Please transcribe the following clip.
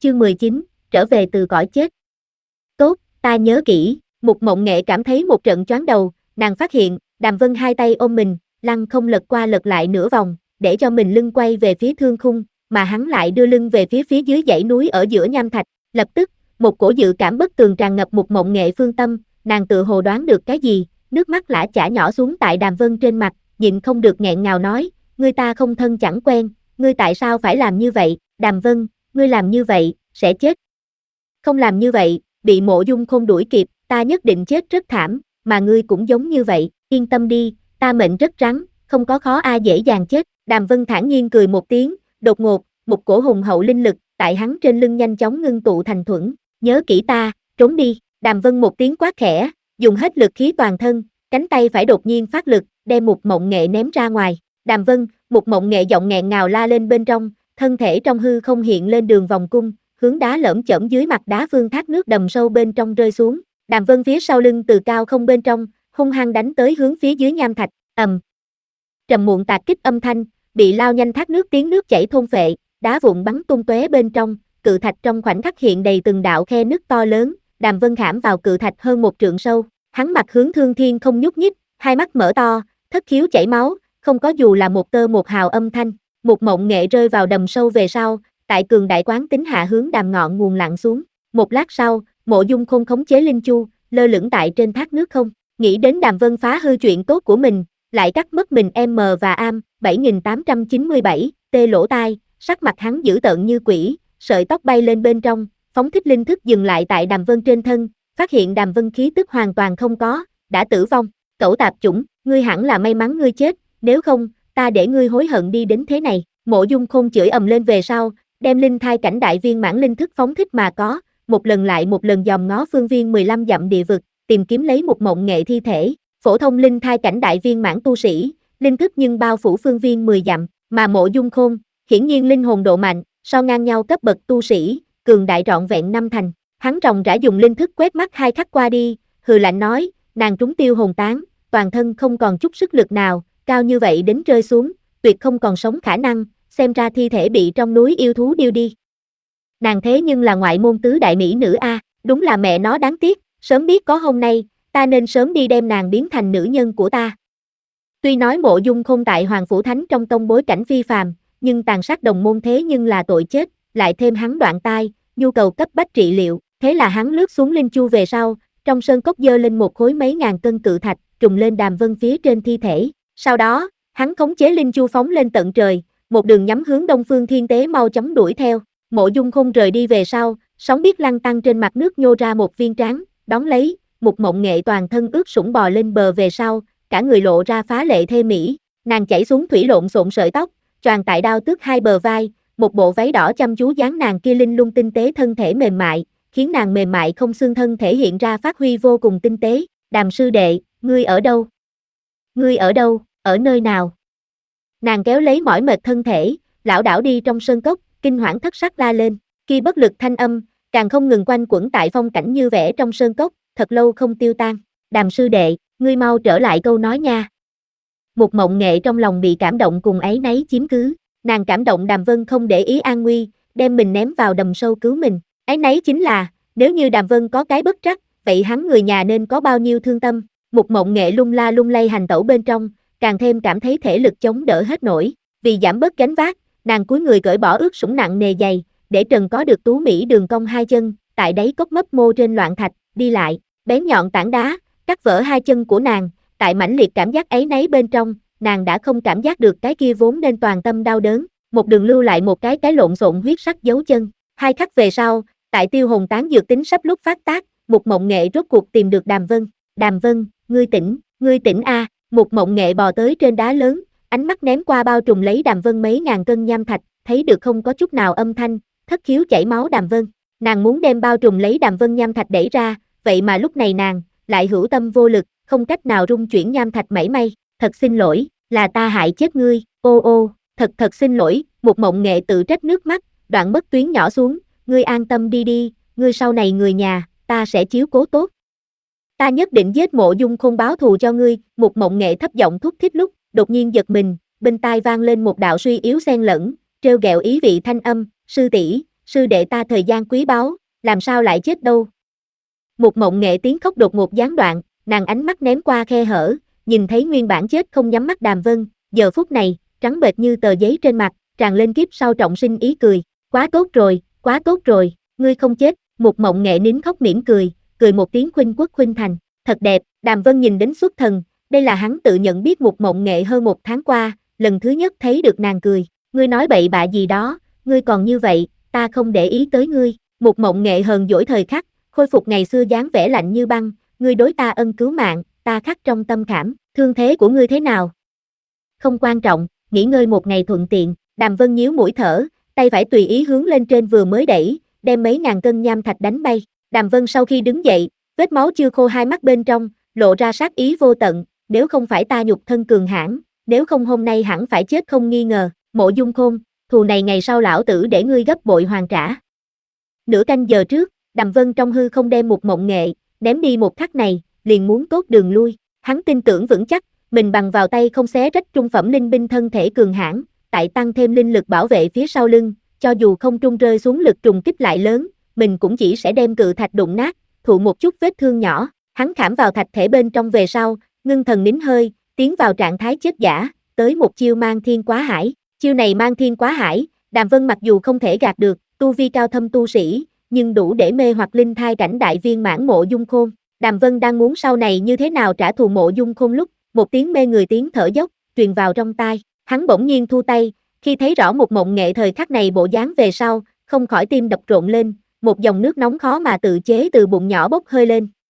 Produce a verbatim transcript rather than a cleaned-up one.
chương mười chín, trở về từ cõi chết. Tốt, ta nhớ kỹ, Mục Mộng Nghệ cảm thấy một trận choáng đầu, nàng phát hiện, Đàm Vân hai tay ôm mình, lăn không lật qua lật lại nửa vòng, để cho mình lưng quay về phía thương khung, mà hắn lại đưa lưng về phía phía dưới dãy núi ở giữa nham thạch. Lập tức, một cổ dự cảm bất tường tràn ngập Mục Mộng Nghệ phương tâm, nàng tự hồ đoán được cái gì, nước mắt lã chả nhỏ xuống tại Đàm Vân trên mặt, nhịn không được nghẹn ngào nói, ngươi ta không thân chẳng quen, ngươi tại sao phải làm như vậy, Đàm Vân, ngươi làm như vậy, sẽ chết. Không làm như vậy, bị Mộ Dung Khôn đuổi kịp, ta nhất định chết rất thảm, mà ngươi cũng giống như vậy, yên tâm đi, ta mệnh rất rắn, không có khó ai dễ dàng chết. Đàm Vân thản nhiên cười một tiếng, đột ngột, một cổ hùng hậu linh lực, tại hắn trên lưng nhanh chóng ngưng tụ thành thuẫn, nhớ kỹ ta, trốn đi. Đàm Vân một tiếng quát khẽ, dùng hết lực khí toàn thân, cánh tay phải đột nhiên phát lực, đem Mục Mộng Nghệ ném ra ngoài. Đàm Vân, Mục Mộng Nghệ giọng nghẹn ngào la lên bên trong, thân thể trong hư không hiện lên đường vòng cung, hướng đá lởm chởm dưới mặt đá phương thác nước đầm sâu bên trong rơi xuống. Đàm Vân phía sau lưng từ cao không bên trong, hung hăng đánh tới hướng phía dưới nham thạch, ầm. Trầm muộn tạc kích âm thanh, bị lao nhanh thác nước tiếng nước chảy thôn phệ, đá vụn bắn tung tóe bên trong, cự thạch trong khoảnh khắc hiện đầy từng đạo khe nứt to lớn. Đàm Vân khảm vào cự thạch hơn một trượng sâu, hắn mặt hướng Thương Thiên không nhúc nhích, hai mắt mở to, thất khiếu chảy máu, không có dù là một tơ một hào âm thanh. Mục Mộng Nghệ rơi vào đầm sâu về sau, tại cường đại quán tính hạ hướng đàm ngọn nguồn lặn xuống. Một lát sau, Mộ Dung Khôn khống chế linh chu, lơ lửng tại trên thác nước không. Nghĩ đến Đàm Vân phá hư chuyện tốt của mình, lại cắt mất mình M và Am, bảy nghìn tám trăm chín mươi bảy, tê lỗ tai, sắc mặt hắn dữ tợn như quỷ, sợi tóc bay lên bên trong, phóng thích linh thức dừng lại tại Đàm Vân trên thân, phát hiện Đàm Vân khí tức hoàn toàn không có, đã tử vong. Cẩu tạp chủng, ngươi hẳn là may mắn ngươi chết, nếu không, ta để ngươi hối hận đi đến thế này. Mộ Dung Khôn chửi ầm lên về sau, đem linh thai cảnh đại viên mãn linh thức phóng thích mà có, một lần lại một lần dòm ngó phương viên mười lăm dặm địa vực, tìm kiếm lấy Mục Mộng Nghệ thi thể. Phổ thông linh thai cảnh đại viên mãn tu sĩ, linh thức nhưng bao phủ phương viên mười dặm, mà Mộ Dung Khôn, hiển nhiên linh hồn độ mạnh, so ngang nhau cấp bậc tu sĩ, cường đại trọn vẹn năm thành. Hắn ròng rã dùng linh thức quét mắt hai khắc qua đi, hừ lạnh nói, nàng trúng tiêu hồn tán, toàn thân không còn chút sức lực nào, cao như vậy đến rơi xuống, tuyệt không còn sống khả năng, xem ra thi thể bị trong núi yêu thú điêu đi. Nàng thế nhưng là ngoại môn tứ đại mỹ nữ a, đúng là mẹ nó đáng tiếc, sớm biết có hôm nay, ta nên sớm đi đem nàng biến thành nữ nhân của ta. Tuy nói Mộ Dung Khôn tại Hoàng Phủ Thánh trong tông bối cảnh phi phàm, nhưng tàn sát đồng môn thế nhưng là tội chết, lại thêm hắn đoạn tai, nhu cầu cấp bách trị liệu, thế là hắn lướt xuống linh chu về sau, trong sơn cốc dơ lên một khối mấy ngàn cân cự thạch, trùng lên Đàm Vân phía trên thi thể. Sau đó, hắn khống chế linh chu phóng lên tận trời, một đường nhắm hướng Đông Phương Thiên Tế mau chóng đuổi theo. Mộ Dung Khôn rời đi về sau, sóng biết lăn tăng trên mặt nước nhô ra một viên trán, đón lấy, Mục Mộng Nghệ toàn thân ướt sũng bò lên bờ về sau, cả người lộ ra phá lệ thê mỹ, nàng chảy xuống thủy lộn xộn sợi tóc, choàng tại đao tước hai bờ vai, một bộ váy đỏ chăm chú dáng nàng kia linh lung tinh tế thân thể mềm mại, khiến nàng mềm mại không xương thân thể hiện ra phát huy vô cùng tinh tế. Đàm sư đệ, ngươi ở đâu? Ngươi ở đâu, ở nơi nào? Nàng kéo lấy mỏi mệt thân thể, lảo đảo đi trong sơn cốc, kinh hoảng thất sắc la lên, kia bất lực thanh âm, càng không ngừng quanh quẩn tại phong cảnh như vẽ trong sơn cốc, thật lâu không tiêu tan. Đàm sư đệ, ngươi mau trở lại câu nói nha. Mục Mộng Nghệ trong lòng bị cảm động cùng áy náy chiếm cứ, nàng cảm động Đàm Vân không để ý an nguy, đem mình ném vào đầm sâu cứu mình. Áy náy chính là, nếu như Đàm Vân có cái bất trắc, vậy hắn người nhà nên có bao nhiêu thương tâm. Mục Mộng Nghệ lung la lung lay hành tẩu bên trong, càng thêm cảm thấy thể lực chống đỡ hết nổi, vì giảm bớt gánh vác, nàng cúi người cởi bỏ ướt sũng nặng nề giày, để trần có được tú mỹ đường cong hai chân, tại đáy cốc mấp mô trên loạn thạch, đi lại, bén nhọn tảng đá, cắt vỡ hai chân của nàng, tại mãnh liệt cảm giác ấy nấy bên trong, nàng đã không cảm giác được cái kia vốn nên toàn tâm đau đớn, một đường lưu lại một cái cái lộn xộn huyết sắc dấu chân. Hai khắc về sau, tại tiêu hồn tán dược tính sắp lúc phát tác, Mục Mộng Nghệ rốt cuộc tìm được Đàm Vân. Đàm Vân, ngươi tỉnh, ngươi tỉnh a. Mục Mộng Nghệ bò tới trên đá lớn, ánh mắt ném qua bao trùm lấy Đàm Vân mấy ngàn cân nham thạch, thấy được không có chút nào âm thanh, thất khiếu chảy máu Đàm Vân. Nàng muốn đem bao trùm lấy Đàm Vân nham thạch đẩy ra, vậy mà lúc này nàng lại hữu tâm vô lực, không cách nào rung chuyển nham thạch mảy may. Thật xin lỗi, là ta hại chết ngươi, ô ô, thật thật xin lỗi. Mục Mộng Nghệ tự trách nước mắt, đoạn mất tuyến nhỏ xuống, ngươi an tâm đi đi, ngươi sau này người nhà, ta sẽ chiếu cố tốt. Ta nhất định giết Mộ Dung Khôn báo thù cho ngươi. Mục Mộng Nghệ thấp giọng thúc thích lúc, đột nhiên giật mình, bên tai vang lên một đạo suy yếu xen lẫn, trêu ghẹo ý vị thanh âm, sư tỷ, sư đệ ta thời gian quý báu, làm sao lại chết đâu. Một Mộng Nghệ tiếng khóc đột ngột gián đoạn, nàng ánh mắt ném qua khe hở, nhìn thấy nguyên bản chết không nhắm mắt Đàm Vân, giờ phút này, trắng bệch như tờ giấy trên mặt, tràn lên kiếp sau trọng sinh ý cười, quá tốt rồi, quá tốt rồi, ngươi không chết. Một Mộng Nghệ nín khóc mỉm cười, cười một tiếng khuynh quốc khuynh thành, thật đẹp. Đàm Vân nhìn đến xuất thần, đây là hắn tự nhận biết Một Mộng Nghệ hơn một tháng qua, lần thứ nhất thấy được nàng cười, ngươi nói bậy bạ gì đó, ngươi còn như vậy, ta không để ý tới ngươi. Một Mộng Nghệ hờn dỗi thời khắc, khôi phục ngày xưa dáng vẻ lạnh như băng, ngươi đối ta ân cứu mạng, ta khắc trong tâm khảm, thương thế của ngươi thế nào? Không quan trọng, nghỉ ngơi một ngày thuận tiện. Đàm Vân nhíu mũi thở, tay phải tùy ý hướng lên trên vừa mới đẩy, đem mấy ngàn cân nham thạch đánh bay. Đàm Vân sau khi đứng dậy, vết máu chưa khô hai mắt bên trong, lộ ra sát ý vô tận, nếu không phải ta nhục thân cường hãn, nếu không hôm nay hẳn phải chết không nghi ngờ. Mộ Dung Khôn, thù này ngày sau lão tử để ngươi gấp bội hoàn trả. Nửa canh giờ trước, Đàm Vân trong hư không đem Một Mộng Nghệ, ném đi một khắc này, liền muốn tốt đường lui. Hắn tin tưởng vững chắc, mình bằng vào tay không xé rách trung phẩm linh binh thân thể cường hãn, tại tăng thêm linh lực bảo vệ phía sau lưng, cho dù không trung rơi xuống lực trùng kích lại lớn, mình cũng chỉ sẽ đem cự thạch đụng nát, thụ một chút vết thương nhỏ. Hắn khảm vào thạch thể bên trong về sau, ngưng thần nín hơi, tiến vào trạng thái chết giả, tới một chiêu Mang Thiên Quá Hải. Chiêu này Mang Thiên Quá Hải, Đàm Vân mặc dù không thể gạt được tu vi cao thâm tu sĩ, nhưng đủ để mê hoặc linh thai cảnh đại viên mãn Mộ Dung Khôn. Đàm Vân đang muốn sau này như thế nào trả thù Mộ Dung Khôn lúc, một tiếng mê người tiếng thở dốc truyền vào trong tai, hắn bỗng nhiên thu tay, khi thấy rõ Một Mộng Nghệ thời khắc này bộ dáng về sau, không khỏi tim đập rộn lên, một dòng nước nóng khó mà tự chế từ bụng nhỏ bốc hơi lên.